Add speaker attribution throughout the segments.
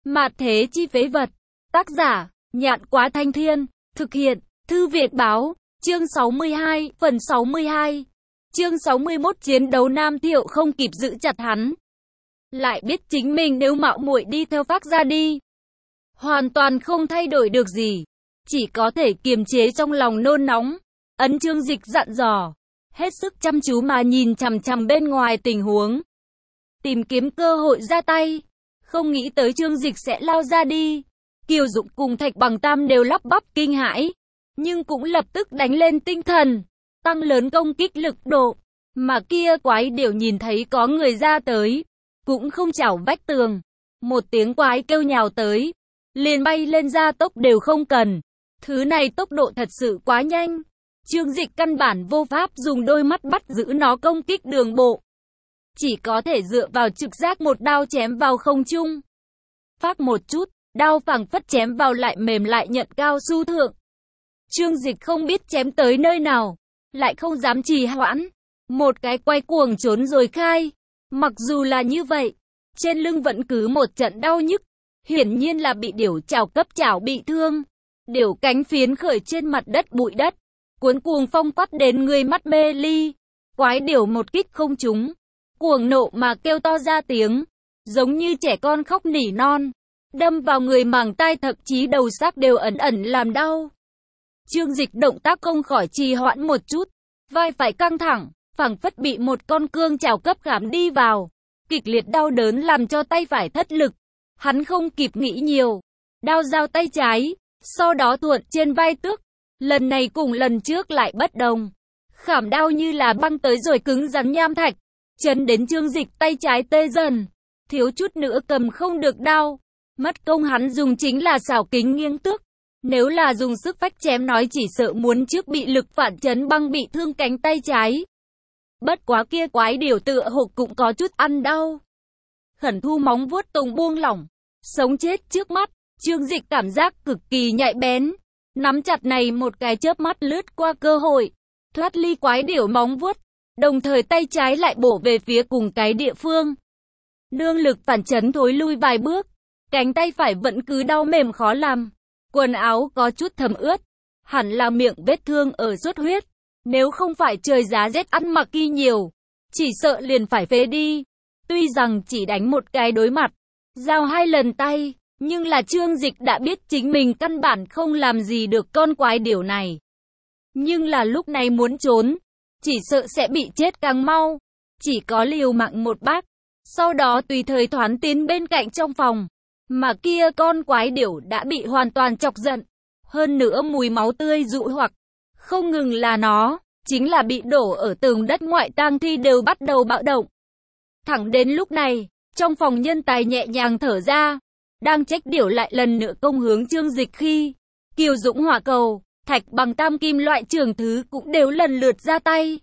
Speaker 1: Mạt thế chi phế vật. Tác giả, Nhạn Quá Thanh Thiên. Thực hiện, Thư Việt Báo. Chương 62, phần 62. Chương 61 chiến đấu Nam Thiệu không kịp giữ chặt hắn. Lại biết chính mình nếu mạo muội đi theo Phác gia đi, hoàn toàn không thay đổi được gì. Chỉ có thể kiềm chế trong lòng nôn nóng. Ấn Chương Dịch dặn dò, hết sức chăm chú mà nhìn chằm chằm bên ngoài tình huống, tìm kiếm cơ hội ra tay. Không nghĩ tới Chương Dịch sẽ lao ra đi. Kiều Dụng cùng Thạch Bằng Tam đều lắp bắp kinh hãi, nhưng cũng lập tức đánh lên tinh thần, tăng lớn công kích lực độ. Mà kia quái điểu nhìn thấy có người ra tới, cũng không chảo vách tường. Một tiếng quái kêu nhào tới, liền bay lên ra tốc đều không cần. Thứ này tốc độ thật sự quá nhanh. Chương Dịch căn bản vô pháp dùng đôi mắt bắt giữ nó công kích đường bộ, chỉ có thể dựa vào trực giác một đao chém vào không trung. Phác một chút, đao phảng phất chém vào lại mềm lại nhận cao su thượng. Chương Dịch không biết chém tới nơi nào, lại không dám trì hoãn, một cái quay cuồng trốn rồi khai. Mặc dù là như vậy, trên lưng vẫn cứ một trận đau nhức, hiển nhiên là bị điểu chảo cấp chảo bị thương. Điểu cánh phiến khởi trên mặt đất bụi đất, cuốn cuồng phong quát đến người mắt mê ly. Quái điểu một kích không trúng, cuồng nộ mà kêu to ra tiếng, giống như trẻ con khóc nỉ non, đâm vào người màng tai, thậm chí đầu xác đều ẩn ẩn làm đau. Chương Dịch động tác không khỏi trì hoãn một chút, vai phải căng thẳng, phảng phất bị một con cương chảo cấp khảm đi vào. Kịch liệt đau đớn làm cho tay phải thất lực. Hắn không kịp nghĩ nhiều, đao giao tay trái, sau đó thuận trên vai tước. Lần này cùng lần trước lại bất đồng, khảm đao như là băng tới rồi cứng rắn nham thạch, chấn đến Chương Dịch tay trái tê dần, thiếu chút nữa cầm không được đao. Mất công hắn dùng chính là xảo kính nghiêng tước, nếu là dùng sức phách chém nói chỉ sợ muốn trước bị lực phản chấn băng bị thương cánh tay trái. Bất quá kia quái điểu tựa hồ cũng có chút ăn đau. Khẩn thu móng vuốt tùng buông lỏng, sống chết trước mắt. Chương Dịch cảm giác cực kỳ nhạy bén, nắm chặt này một cái chớp mắt lướt qua cơ hội, thoát ly quái điểu móng vuốt, đồng thời tay trái lại bổ về phía cùng cái địa phương. Nương lực phản chấn thối lui vài bước, cánh tay phải vẫn cứ đau mềm khó làm, quần áo có chút thấm ướt, hẳn là miệng vết thương ở xuất huyết. Nếu không phải trời giá rét ăn mặc y nhiều, chỉ sợ liền phải phế đi. Tuy rằng chỉ đánh một cái đối mặt, giao 2 lần tay, nhưng là Chương Dịch đã biết chính mình căn bản không làm gì được con quái điểu này. Nhưng là lúc này muốn trốn, chỉ sợ sẽ bị chết càng mau. Chỉ có liều mạng một bác, sau đó tùy thời thoán tiến bên cạnh trong phòng. Mà kia con quái điểu đã bị hoàn toàn chọc giận. Hơn nữa mùi máu tươi dụ hoặc, không ngừng là nó, chính là bị đổ ở tường đất ngoại tang thi đều bắt đầu bạo động. Thẳng đến lúc này, trong phòng nhân tài nhẹ nhàng thở ra, đang trách điểu lại lần nữa công hướng Chương Dịch khi, Kiều Dũng hỏa cầu, Thạch Bằng Tam kim loại trường thứ cũng đều lần lượt ra tay.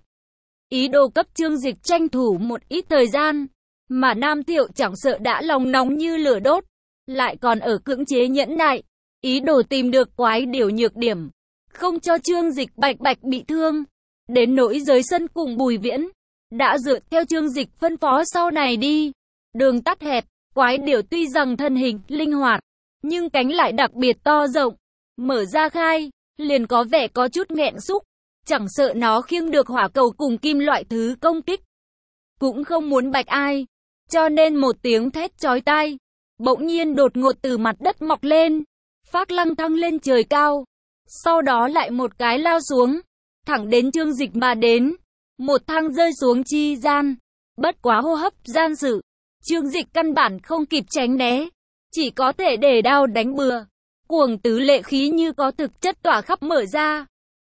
Speaker 1: Ý đồ cấp Chương Dịch tranh thủ một ít thời gian, mà Nam Thiệu chẳng sợ đã lòng nóng như lửa đốt, lại còn ở cưỡng chế nhẫn nại, ý đồ tìm được quái điểu nhược điểm, không cho Chương Dịch bạch bạch bị thương. Đến nỗi giới sân cùng Bùi Viễn, đã dựa theo Chương Dịch phân phó sau này đi. Đường tắt hẹp, quái điểu tuy rằng thân hình linh hoạt, nhưng cánh lại đặc biệt to rộng, mở ra khai, liền có vẻ có chút nghẹn xúc. Chẳng sợ nó khiêng được hỏa cầu cùng kim loại thứ công kích, cũng không muốn bạch ai. Cho nên một tiếng thét chói tai, bỗng nhiên đột ngột từ mặt đất mọc lên, Phác lăng thăng lên trời cao. Sau đó lại một cái lao xuống, thẳng đến Chương Dịch mà đến, một thang rơi xuống chi gian. Bất quá hô hấp gian sự, Chương Dịch căn bản không kịp tránh né, chỉ có thể để đao đánh bừa. Cuồng tứ lệ khí như có thực chất tỏa khắp mở ra,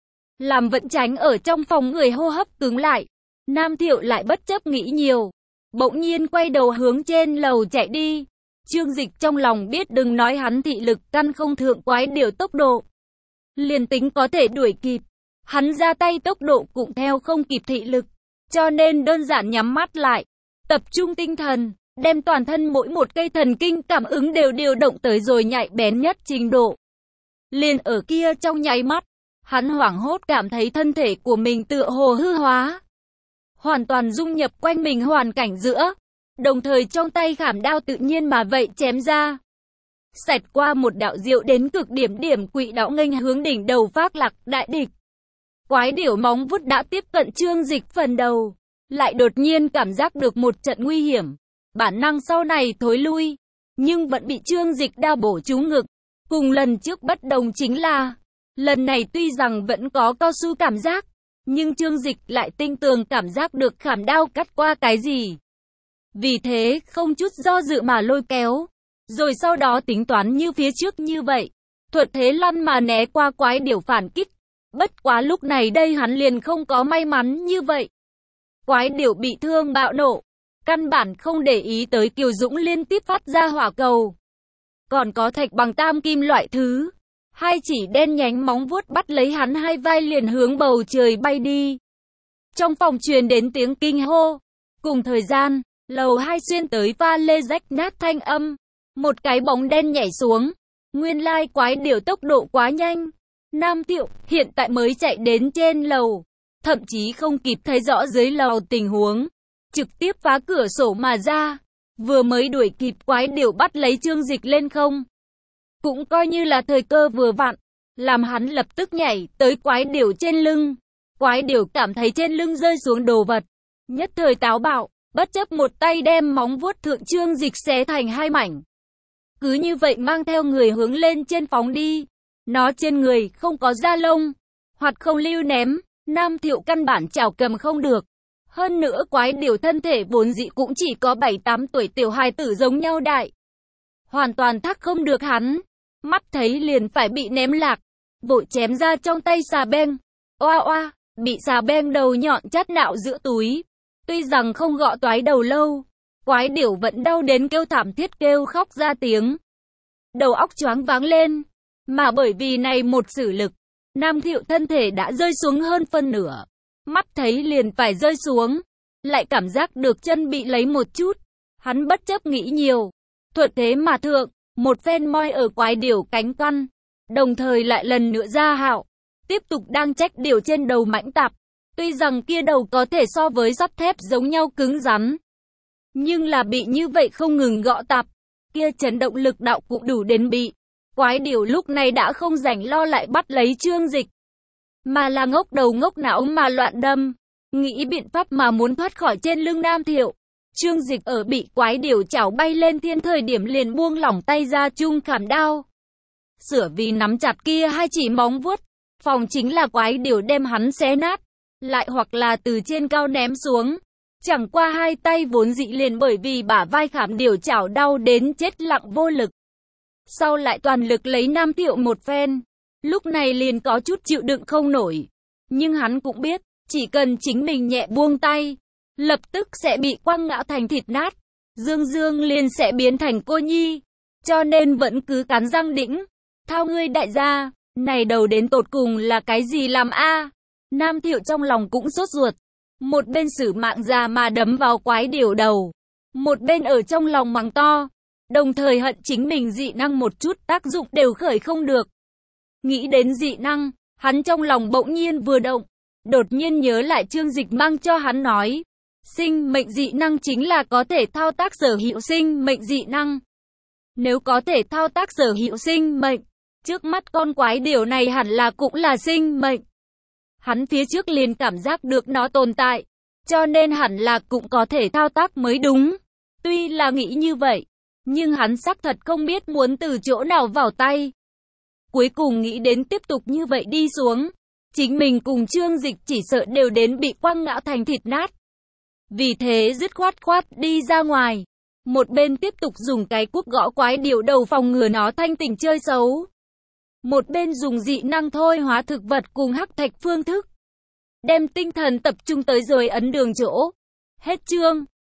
Speaker 1: làm vẫn tránh ở trong phòng người hô hấp cứng lại. Nam Thiệu lại bất chấp nghĩ nhiều, bỗng nhiên quay đầu hướng trên lầu chạy đi. Chương Dịch trong lòng biết đừng nói hắn thị lực căn không thượng quái điểu tốc độ, liền tính có thể đuổi kịp, hắn ra tay tốc độ cũng theo không kịp thị lực, cho nên đơn giản nhắm mắt lại, tập trung tinh thần, đem toàn thân mỗi một cây thần kinh cảm ứng đều điều động tới rồi nhạy bén nhất trình độ. Liền ở kia trong nháy mắt, hắn hoảng hốt cảm thấy thân thể của mình tựa hồ hư hóa, hoàn toàn dung nhập quanh mình hoàn cảnh giữa, đồng thời trong tay khảm đao tự nhiên mà vậy chém ra. xẹt qua một đạo diệu đến cực điểm điểm quỹ đạo nghênh hướng đỉnh đầu Phác Lạc đại địch. Quái điểu móng vuốt đã tiếp cận Trương Dịch phần đầu, lại đột nhiên cảm giác được một trận nguy hiểm, bản năng sau này thối lui, nhưng vẫn bị Trương Dịch đao bổ trúng ngực. Cùng lần trước bất đồng chính là, lần này tuy rằng vẫn có cao su cảm giác, nhưng Trương Dịch lại tinh tường cảm giác được khảm đao cắt qua cái gì. Vì thế không chút do dự mà lôi kéo, rồi sau đó tính toán như phía trước như vậy, thuận thế lăn mà né qua quái điểu phản kích. Bất quá lúc này đây hắn liền không có may mắn như vậy. Quái điểu bị thương bạo nộ, căn bản không để ý tới Kiều Dũng liên tiếp phát ra hỏa cầu. Còn có thạch bằng tam kim loại thứ, hai chỉ đen nhánh móng vuốt bắt lấy hắn hai vai liền hướng bầu trời bay đi. Trong phòng truyền đến tiếng kinh hô. Cùng thời gian, lầu 2 xuyên tới pha lê rách nát thanh âm. Một cái bóng đen nhảy xuống. Nguyên lai quái điểu tốc độ quá nhanh. Nam Thiệu hiện tại mới chạy đến trên lầu, thậm chí không kịp thấy rõ dưới lầu tình huống, trực tiếp phá cửa sổ mà ra. Vừa mới đuổi kịp quái điểu bắt lấy Trương Dịch lên không. Cũng coi như là thời cơ vừa vặn, làm hắn lập tức nhảy tới quái điểu trên lưng. Quái điểu cảm thấy trên lưng rơi xuống đồ vật, nhất thời táo bạo, bất chấp một tay đem móng vuốt thượng Trương Dịch xé thành hai mảnh. Cứ như vậy mang theo người hướng lên trên phóng đi. Nó trên người không có da lông, hoặc không lưu ném, Nam Thiệu căn bản chảo cầm không được. Hơn nữa quái điểu thân thể vốn dĩ cũng chỉ có 7-8 tuổi tiểu hài tử giống nhau đại. Hoàn toàn thắc không được hắn, mắt thấy liền phải bị ném lạc, vội chém ra trong tay xà beng. Oa oa, bị xà beng đầu nhọn chát nạo giữa túi. Tuy rằng không gọ toái đầu lâu, quái điểu vẫn đau đến kêu thảm thiết kêu khóc ra tiếng. Đầu óc choáng váng lên. Mà bởi vì này một sử lực, Nam Thiệu thân thể đã rơi xuống hơn phân nửa. Mắt thấy liền phải rơi xuống, lại cảm giác được chân bị lấy một chút. Hắn bất chấp nghĩ nhiều, thuận thế mà thượng, một phen moi ở quái điểu cánh căn, đồng thời lại lần nữa ra hạo, tiếp tục đang trách điểu trên đầu mãnh tạp. Tuy rằng kia đầu có thể so với sắt thép giống nhau cứng rắn, nhưng là bị như vậy không ngừng gõ tạp, kia chấn động lực đạo cũng đủ đến bị. Quái điểu lúc này đã không rảnh lo lại bắt lấy Trương Dịch, mà là ngốc đầu ngốc não mà loạn đâm, nghĩ biện pháp mà muốn thoát khỏi trên lưng Nam Thiệu. Trương Dịch ở bị quái điểu chảo bay lên thiên thời điểm liền buông lỏng tay ra chung khảm đao. Sửa vì nắm chặt kia hai chỉ móng vuốt, phòng chính là quái điểu đem hắn xé nát, lại hoặc là từ trên cao ném xuống. Chẳng qua hai tay vốn dị liền bởi vì bả vai khảm điểu chảo đau đến chết lặng vô lực. Sau lại toàn lực lấy Nam Thiệu một phen, lúc này liền có chút chịu đựng không nổi. Nhưng hắn cũng biết, chỉ cần chính mình nhẹ buông tay, lập tức sẽ bị quăng ngã thành thịt nát. Dương Dương liền sẽ biến thành cô nhi, cho nên vẫn cứ cắn răng đĩnh. Thao ngươi đại gia, này đầu đến tột cùng là cái gì làm a? Nam Thiệu trong lòng cũng sốt ruột, một bên sử mạng già mà đấm vào quái điểu đầu, một bên ở trong lòng mắng to. Đồng thời hận chính mình dị năng một chút tác dụng đều khởi không được. Nghĩ đến dị năng, hắn trong lòng bỗng nhiên vừa động, đột nhiên nhớ lại Trương Dịch mang cho hắn nói. Sinh mệnh dị năng chính là có thể thao tác sở hữu sinh mệnh dị năng. Nếu có thể thao tác sở hữu sinh mệnh, trước mắt con quái điểu này hẳn là cũng là sinh mệnh. Hắn phía trước liền cảm giác được nó tồn tại, cho nên hẳn là cũng có thể thao tác mới đúng. Tuy là nghĩ như vậy, nhưng hắn xác thật không biết muốn từ chỗ nào vào tay. Cuối cùng nghĩ đến tiếp tục như vậy đi xuống, chính mình cùng Trương Dịch chỉ sợ đều đến bị quăng ngã thành thịt nát. Vì thế dứt khoát đi ra ngoài, một bên tiếp tục dùng cái cuốc gõ quái điểu đầu phòng ngừa nó thanh tỉnh chơi xấu. Một bên dùng dị năng thôi hóa thực vật cùng hắc thạch phương thức, đem tinh thần tập trung tới rồi ấn đường chỗ. Hết chương.